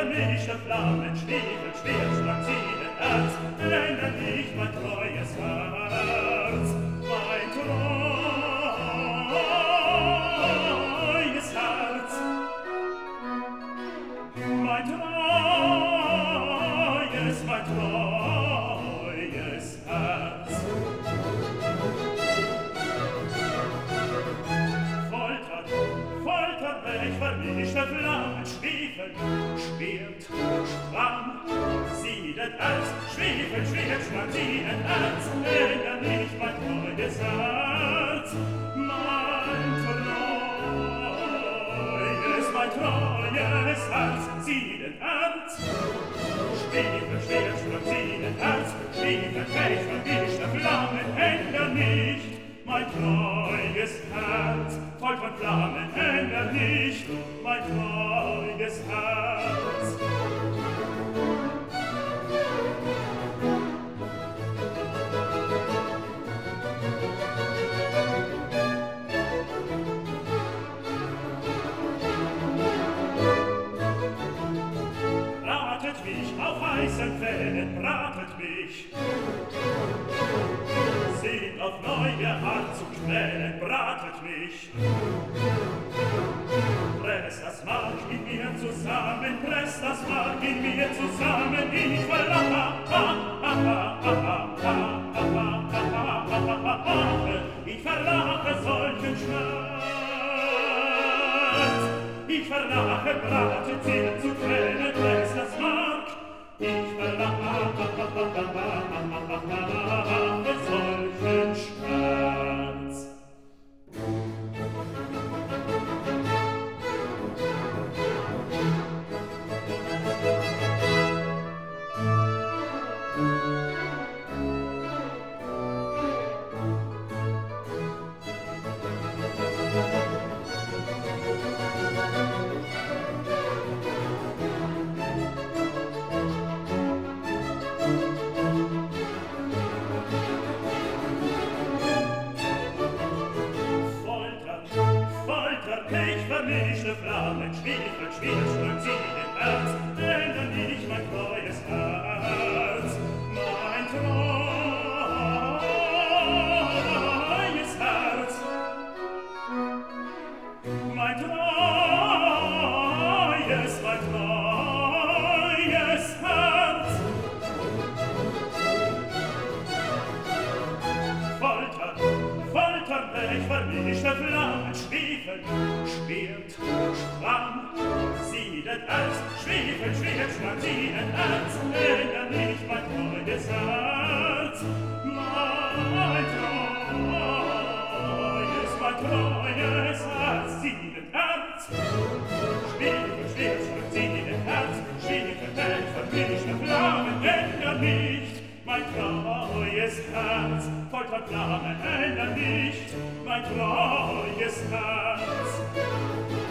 vermischte Flammen, Schwefel, schwer schlag sie den Herz, ändert nicht mein treues Herz, mein treues Herz, mein treues Herz. Foltert, foltert, welch vermischte Flammen, Schwefel, Schwert, Schwamm, siedet Herz, Schwefel, Schwert, Schwamm, siedet Herz, ändert nicht mein treues Herz, mein treues Herz, siedet Herz, Schwefel, Schwert, Schwamm, siedet Herz, Schwefel, welch vermischte Flammen, ändert nicht mein treues Herz, voll von Flammen, ändert nicht mein treues Herz. Bratet mich auf heißen Fellen, bratet mich. Seht auf neue Art zu quälen, bratet mich. Presst das Mark in mir zusammen, presst das Mark in mir zusammen, ich verlache, ich verlache solchen Schmerz. Ich verlache, bratet sie zu quälen, presst das Mark, ich verlache solchen Schmerz. Vermischte Flammen, Schwefel, Schwerschlag, sie den Herz, ändert nicht mein treues Herz, mein treues Herz, mein treues Herz. Foltert, foltert, welch vermischte Flammen, Schwefel, Schwert, Schwamm, siedet Herz, Schwefel, Schwert, Schwamm, siedet Herz, ändert nicht mein treues Herz, mein treues Herz, siedet Herz, Schwefel, Schwert, Schwamm, siedet Herz, Schwefel, welch vermischte Flammen, ändert nicht mein treues Herz, foltert Flammen, ändert nicht mein treues Herz.